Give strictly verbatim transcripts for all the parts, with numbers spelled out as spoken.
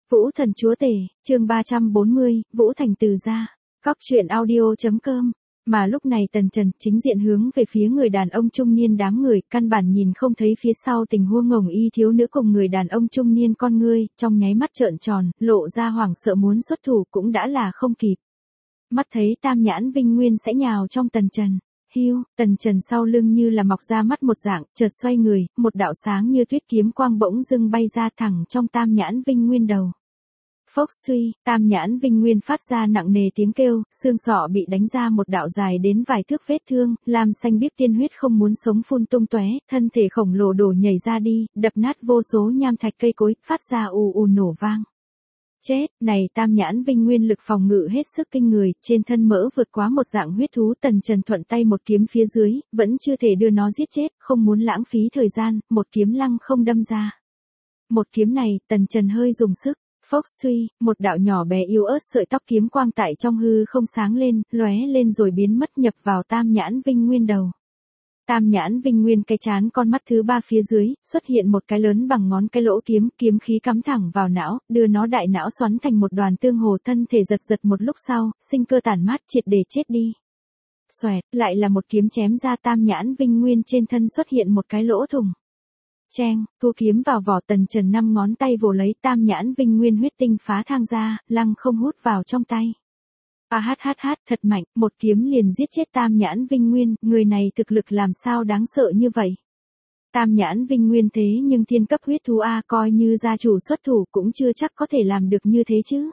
Vũ Thần Chúa Tể, chương ba trăm bốn mươi, Vũ Thành từ gia. Góc truyện audio chấm com. Mà lúc này Tần Trần chính diện hướng về phía người đàn ông trung niên đám người, căn bản nhìn không thấy phía sau tình huống ngồng y thiếu nữ cùng người đàn ông trung niên con ngươi, trong nháy mắt trợn tròn, lộ ra hoảng sợ muốn xuất thủ cũng đã là không kịp. Mắt thấy Tam Nhãn Vinh Nguyên sẽ nhào trong Tần Trần. Hiu, Tần Trần sau lưng như là mọc ra mắt một dạng, chợt xoay người, một đạo sáng như tuyết kiếm quang bỗng dưng bay ra thẳng trong Tam Nhãn Vinh Nguyên đầu. Phốc suy, Tam Nhãn Vinh Nguyên phát ra nặng nề tiếng kêu, xương sọ bị đánh ra một đạo dài đến vài thước vết thương, lam xanh biếc tiên huyết không muốn sống phun tung tóe, thân thể khổng lồ đổ nhảy ra đi, đập nát vô số nham thạch cây cối, phát ra ù ù nổ vang. Chết, này Tam Nhãn Vinh Nguyên lực phòng ngự hết sức kinh người, trên thân mỡ vượt quá một dạng huyết thú. Tần Trần thuận tay một kiếm phía dưới, vẫn chưa thể đưa nó giết chết, không muốn lãng phí thời gian, một kiếm lăng không đâm ra. Một kiếm này, Tần Trần hơi dùng sức. Phốc suy, một đạo nhỏ bé yếu ớt sợi tóc kiếm quang tại trong hư không sáng lên, lóe lên rồi biến mất nhập vào Tam Nhãn Vinh Nguyên đầu. Tam Nhãn Vinh Nguyên cái chán con mắt thứ ba phía dưới, xuất hiện một cái lớn bằng ngón cái lỗ kiếm, kiếm khí cắm thẳng vào não, đưa nó đại não xoắn thành một đoàn tương hồ, thân thể giật giật một lúc sau, sinh cơ tản mát triệt để chết đi. Xoẹt, lại là một kiếm chém ra. Tam Nhãn Vinh Nguyên trên thân xuất hiện một cái lỗ thủng. Cheng, thu kiếm vào vỏ. Tần Trần năm ngón tay vồ lấy Tam Nhãn Vinh Nguyên huyết tinh phá thang ra, lăng không hút vào trong tay. A hát hát hát, thật mạnh, một kiếm liền giết chết Tam Nhãn Vinh Nguyên, người này thực lực làm sao đáng sợ như vậy. Tam Nhãn Vinh Nguyên thế nhưng thiên cấp huyết thú A, coi như gia chủ xuất thủ cũng chưa chắc có thể làm được như thế chứ.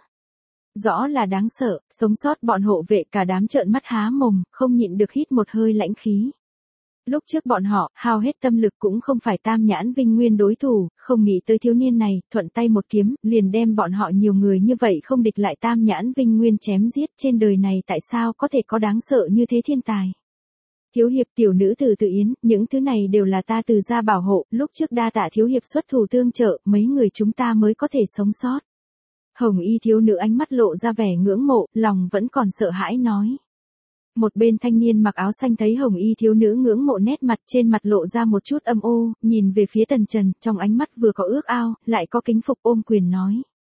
Rõ là đáng sợ, sống sót bọn hộ vệ cả đám trợn mắt há mồm, không nhịn được hít một hơi lãnh khí. Lúc trước bọn họ, hao hết tâm lực cũng không phải Tam Nhãn Vinh Nguyên đối thủ, không nghĩ tới thiếu niên này, thuận tay một kiếm, liền đem bọn họ nhiều người như vậy không địch lại Tam Nhãn Vinh Nguyên chém giết. Trên đời này tại sao có thể có đáng sợ như thế thiên tài. Thiếu hiệp, tiểu nữ Từ Tự Yến, những thứ này đều là ta Từ gia bảo hộ, lúc trước đa tạ thiếu hiệp xuất thủ tương trợ, mấy người chúng ta mới có thể sống sót. Hồng y thiếu nữ ánh mắt lộ ra vẻ ngưỡng mộ, lòng vẫn còn sợ hãi nói. Một bên thanh niên mặc áo xanh thấy hồng y thiếu nữ ngưỡng mộ nét mặt, trên mặt lộ ra một chút âm ô, nhìn về phía Tần Trần, trong ánh mắt vừa có ước ao, lại có kính phục, ôm quyền nói.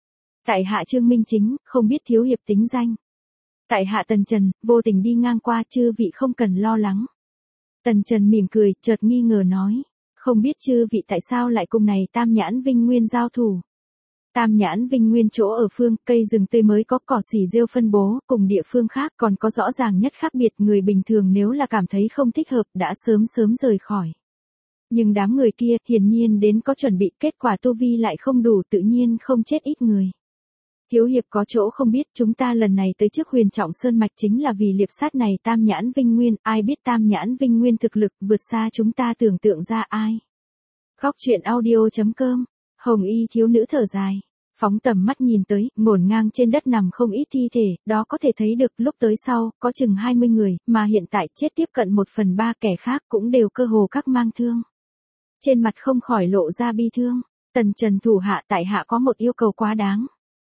Tại hạ Trương Minh Chính, không biết thiếu hiệp tính danh. Tại hạ Tần Trần, vô tình đi ngang qua, chư vị không cần lo lắng. Tần Trần mỉm cười, chợt nghi ngờ nói. Không biết chư vị tại sao lại cùng này Tam Nhãn Vinh Nguyên giao thủ. Tam Nhãn Vinh Nguyên chỗ ở phương, cây rừng tươi mới có cỏ xỉ rêu phân bố, cùng địa phương khác còn có rõ ràng nhất khác biệt, người bình thường nếu là cảm thấy không thích hợp đã sớm sớm rời khỏi. Nhưng đám người kia, hiển nhiên đến có chuẩn bị, kết quả tu vi lại không đủ, tự nhiên không chết ít người. Thiếu hiệp có chỗ không biết, chúng ta lần này tới trước Huyền Trọng Sơn Mạch chính là vì liệp sát này Tam Nhãn Vinh Nguyên, ai biết Tam Nhãn Vinh Nguyên thực lực vượt xa chúng ta tưởng tượng ra ai. Góc truyện audio chấm com. Hồng y thiếu nữ thở dài, phóng tầm mắt nhìn tới, ngổn ngang trên đất nằm không ít thi thể, đó có thể thấy được lúc tới sau, có chừng hai mươi người, mà hiện tại chết tiếp cận một phần ba, kẻ khác cũng đều cơ hồ các mang thương. Trên mặt không khỏi lộ ra bi thương. Tần Trần thủ hạ, tại hạ có một yêu cầu quá đáng.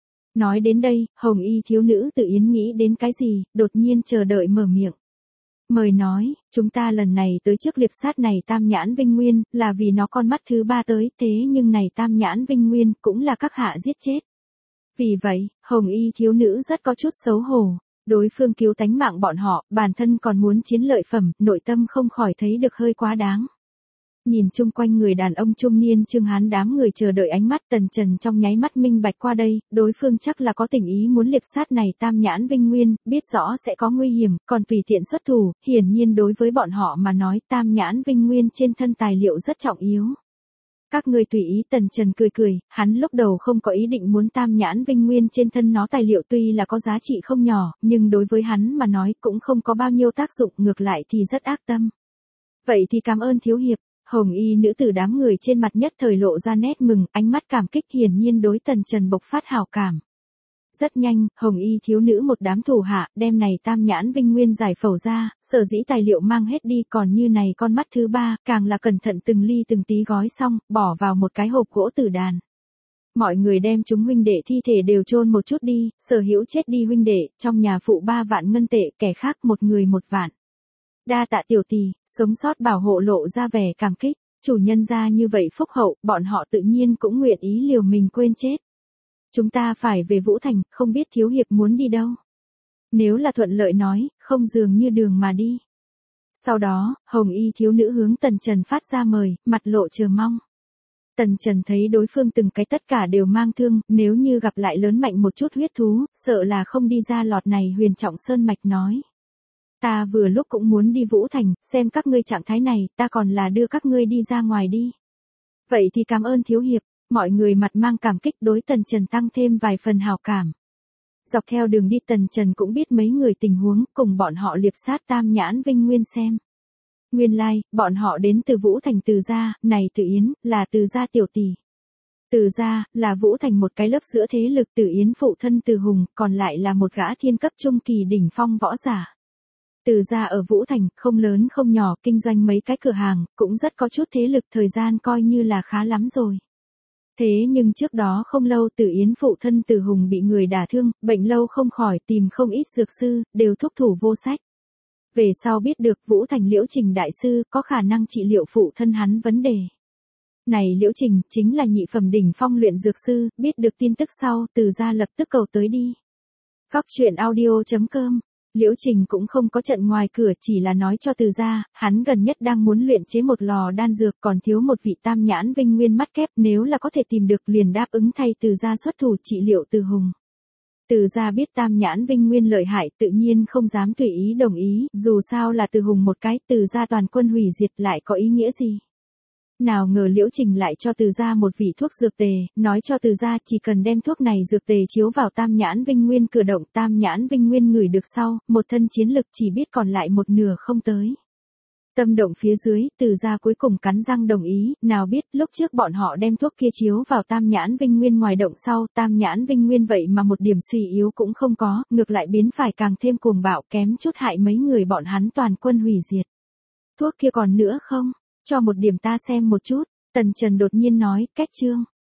Nói đến đây, hồng y thiếu nữ Tự Yến nghĩ đến cái gì, đột nhiên chờ đợi mở miệng. Mời nói, chúng ta lần này tới trước liệp sát này Tam Nhãn Vinh Nguyên, là vì nó con mắt thứ ba tới, thế nhưng này Tam Nhãn Vinh Nguyên cũng là các hạ giết chết. Vì vậy, hồng y thiếu nữ rất có chút xấu hổ, đối phương cứu tánh mạng bọn họ, bản thân còn muốn chiến lợi phẩm, nội tâm không khỏi thấy được hơi quá đáng. Nhìn chung quanh người đàn ông trung niên Trương Hán đám người chờ đợi ánh mắt, Tần Trần trong nháy mắt minh bạch qua đây, đối phương chắc là có tình ý muốn liệp sát này Tam Nhãn Vinh Nguyên, biết rõ sẽ có nguy hiểm, còn tùy tiện xuất thủ, hiển nhiên đối với bọn họ mà nói Tam Nhãn Vinh Nguyên trên thân tài liệu rất trọng yếu. Các người tùy ý. Tần Trần cười cười, hắn lúc đầu không có ý định muốn Tam Nhãn Vinh Nguyên trên thân nó tài liệu tuy là có giá trị không nhỏ, nhưng đối với hắn mà nói cũng không có bao nhiêu tác dụng, ngược lại thì rất ác tâm. Vậy thì cảm ơn thiếu hiệp. Hồng y nữ tử đám người trên mặt nhất thời lộ ra nét mừng, ánh mắt cảm kích, hiển nhiên đối Tần Trần bộc phát hảo cảm. Rất nhanh, hồng y thiếu nữ một đám thủ hạ, đem này Tam Nhãn Vinh Nguyên giải phẫu ra, sở dĩ tài liệu mang hết đi, còn như này con mắt thứ ba, càng là cẩn thận từng ly từng tí gói xong, bỏ vào một cái hộp gỗ tử đàn. Mọi người đem chúng huynh đệ thi thể đều chôn một chút đi, sở hữu chết đi huynh đệ, trong nhà phụ ba vạn ngân tệ, kẻ khác một người một vạn. Đa tạ tiểu tỷ, sống sót bảo hộ lộ ra vẻ cảm kích, chủ nhân gia như vậy phúc hậu, bọn họ tự nhiên cũng nguyện ý liều mình quên chết. Chúng ta phải về Vũ Thành, không biết thiếu hiệp muốn đi đâu. Nếu là thuận lợi nói, không dường như đường mà đi. Sau đó, hồng y thiếu nữ hướng Tần Trần phát ra mời, mặt lộ chờ mong. Tần Trần thấy đối phương từng cái tất cả đều mang thương, nếu như gặp lại lớn mạnh một chút huyết thú, sợ là không đi ra lọt này Huyền Trọng Sơn mạch nói. Ta vừa lúc cũng muốn đi Vũ Thành, xem các ngươi trạng thái này, ta còn là đưa các ngươi đi ra ngoài đi. Vậy thì cảm ơn thiếu hiệp, mọi người mặt mang cảm kích đối Tần Trần tăng thêm vài phần hào cảm. Dọc theo đường đi Tần Trần cũng biết mấy người tình huống, cùng bọn họ liệp sát Tam Nhãn Vinh Nguyên xem. Nguyên lai, like, bọn họ đến từ Vũ Thành Từ Gia, này Từ Yến, là Từ Gia tiểu tỷ. Từ Gia, là Vũ Thành một cái lớp giữa thế lực Từ Yến phụ thân Từ Hùng, còn lại là một gã thiên cấp trung kỳ đỉnh phong võ giả. Từ Gia ở Vũ Thành, không lớn không nhỏ, kinh doanh mấy cái cửa hàng, cũng rất có chút thế lực, thời gian coi như là khá lắm rồi. Thế nhưng trước đó không lâu Từ Yến phụ thân Từ Hùng bị người đả thương, bệnh lâu không khỏi, tìm không ít dược sư, đều thúc thủ vô sách. Về sau biết được Vũ Thành Liễu Trình đại sư có khả năng trị liệu phụ thân hắn vấn đề. Này Liễu Trình chính là nhị phẩm đỉnh phong luyện dược sư, biết được tin tức sau, Từ Gia lập tức cầu tới đi. Góc truyện audio chấm com. Liễu Trình cũng không có trận ngoài cửa, chỉ là nói cho Từ Gia, hắn gần nhất đang muốn luyện chế một lò đan dược, còn thiếu một vị Tam Nhãn Vinh Nguyên mắt kép, nếu là có thể tìm được liền đáp ứng thay Từ Gia xuất thủ trị liệu Từ Hùng. Từ Gia biết Tam Nhãn Vinh Nguyên lợi hại, tự nhiên không dám tùy ý đồng ý, dù sao là Từ Hùng một cái, Từ Gia toàn quân hủy diệt lại có ý nghĩa gì. Nào ngờ Liễu Trình lại cho Từ Gia một vị thuốc dược tề, nói cho Từ Gia chỉ cần đem thuốc này dược tề chiếu vào Tam Nhãn Vinh Nguyên cử động, Tam Nhãn Vinh Nguyên ngửi được sau, một thân chiến lực chỉ biết còn lại một nửa không tới. Tâm động phía dưới, Từ Gia cuối cùng cắn răng đồng ý, nào biết lúc trước bọn họ đem thuốc kia chiếu vào Tam Nhãn Vinh Nguyên ngoài động sau, Tam Nhãn Vinh Nguyên vậy mà một điểm suy yếu cũng không có, ngược lại biến phải càng thêm cuồng bạo, kém chút hại mấy người bọn hắn toàn quân hủy diệt. Thuốc kia còn nữa không? Cho một điểm ta xem một chút, Tần Trần đột nhiên nói, cách chương.